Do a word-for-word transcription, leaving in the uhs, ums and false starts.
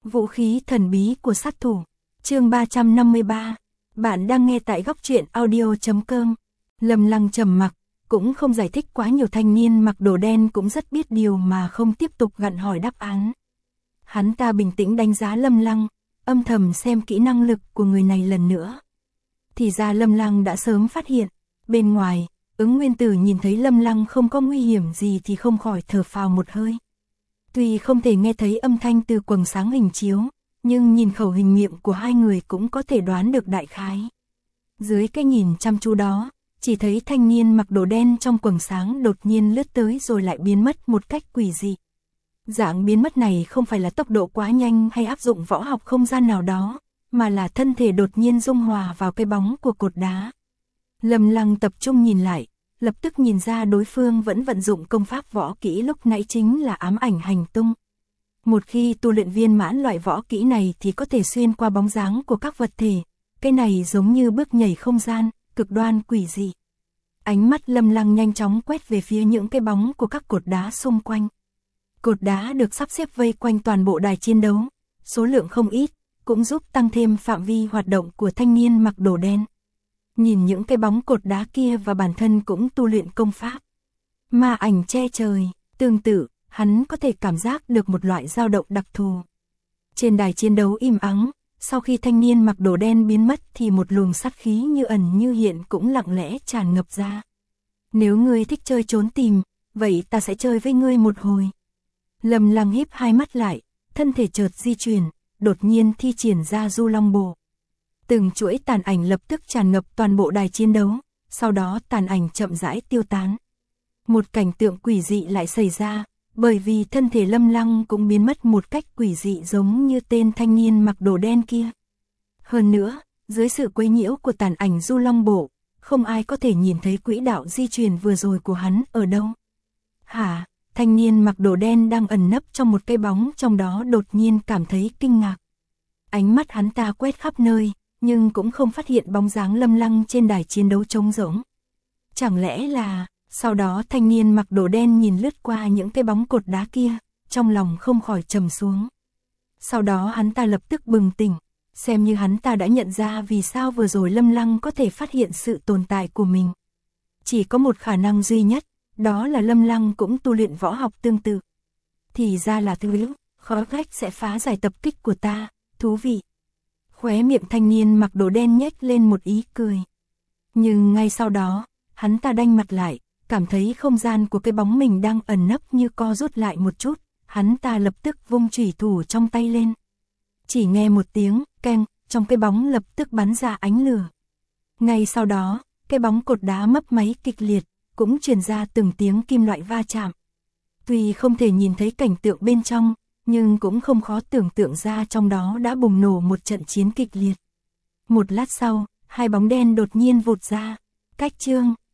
Vũ khí thần bí của sát thủ. Chương ba trăm năm mươi ba. Bạn đang nghe tại góc truyện audio chấm com. Lâm Lăng trầm mặc, cũng không giải thích quá nhiều. Thanh niên mặc đồ đen cũng rất biết điều mà không tiếp tục gặn hỏi đáp án. Hắn ta bình tĩnh đánh giá Lâm Lăng, âm thầm xem kỹ năng lực của người này lần nữa. Thì ra Lâm Lăng đã sớm phát hiện, bên ngoài, Ứng Nguyên Tử nhìn thấy Lâm Lăng không có nguy hiểm gì thì không khỏi thở phào một hơi. Tuy không thể nghe thấy âm thanh từ quầng sáng hình chiếu, nhưng nhìn khẩu hình miệng của hai người cũng có thể đoán được đại khái. Dưới cái nhìn chăm chú đó, chỉ thấy thanh niên mặc đồ đen trong quầng sáng đột nhiên lướt tới rồi lại biến mất một cách quỷ dị. Dạng biến mất này không phải là tốc độ quá nhanh hay áp dụng võ học không gian nào đó, mà là thân thể đột nhiên dung hòa vào cái bóng của cột đá. Lâm Lăng tập trung nhìn lại, lập tức nhìn ra đối phương vẫn vận dụng công pháp võ kỹ lúc nãy chính là ám ảnh hành tung. Một khi tu luyện viên mãn loại võ kỹ này thì có thể xuyên qua bóng dáng của các vật thể, cái này giống như bước nhảy không gian, cực đoan quỷ dị. Ánh mắt Lâm Lăng nhanh chóng quét về phía những cái bóng của các cột đá xung quanh. Cột đá được sắp xếp vây quanh toàn bộ đài chiến đấu, số lượng không ít, cũng giúp tăng thêm phạm vi hoạt động của thanh niên mặc đồ đen. Nhìn những cái bóng cột đá kia và bản thân cũng tu luyện công pháp ma ảnh che trời, tương tự, hắn có thể cảm giác được một loại dao động đặc thù. Trên đài chiến đấu im ắng, sau khi thanh niên mặc đồ đen biến mất thì một luồng sát khí như ẩn như hiện cũng lặng lẽ tràn ngập ra. Nếu ngươi thích chơi trốn tìm, vậy ta sẽ chơi với ngươi một hồi. Lâm Lăng híp hai mắt lại, thân thể chợt di chuyển, đột nhiên thi triển ra Du Long Bổ. Từng chuỗi tàn ảnh lập tức tràn ngập toàn bộ đài chiến đấu, sau đó tàn ảnh chậm rãi tiêu tán. Một cảnh tượng quỷ dị lại xảy ra, bởi vì thân thể Lâm Lăng cũng biến mất một cách quỷ dị giống như tên thanh niên mặc đồ đen kia. Hơn nữa, dưới sự quấy nhiễu của tàn ảnh Du Long Bổ, không ai có thể nhìn thấy quỹ đạo di chuyển vừa rồi của hắn ở đâu. Hả? Thanh niên mặc đồ đen đang ẩn nấp trong một cái bóng trong đó đột nhiên cảm thấy kinh ngạc. Ánh mắt hắn ta quét khắp nơi, nhưng cũng không phát hiện bóng dáng Lâm Lăng trên đài chiến đấu trống rỗng. Chẳng lẽ là... Sau đó thanh niên mặc đồ đen nhìn lướt qua những cái bóng cột đá kia, trong lòng không khỏi trầm xuống. Sau đó hắn ta lập tức bừng tỉnh, xem như hắn ta đã nhận ra vì sao vừa rồi Lâm Lăng có thể phát hiện sự tồn tại của mình. Chỉ có một khả năng duy nhất, đó là Lâm Lăng cũng tu luyện võ học tương tự. Thì ra là thứ khó trách sẽ phá giải tập kích của ta, thú vị. Khóe miệng thanh niên mặc đồ đen nhếch lên một ý cười. Nhưng ngay sau đó, hắn ta đanh mặt lại, cảm thấy không gian của cái bóng mình đang ẩn nấp như co rút lại một chút, hắn ta lập tức vung chủy thủ trong tay lên. Chỉ nghe một tiếng keng, trong cái bóng lập tức bắn ra ánh lửa. Ngay sau đó, cái bóng cột đá mấp máy kịch liệt, cũng truyền ra từng tiếng kim loại va chạm. Tuy không thể nhìn thấy cảnh tượng bên trong, nhưng cũng không khó tưởng tượng ra trong đó đã bùng nổ một trận chiến kịch liệt. Một lát sau, hai bóng đen đột nhiên vụt ra, cách chương.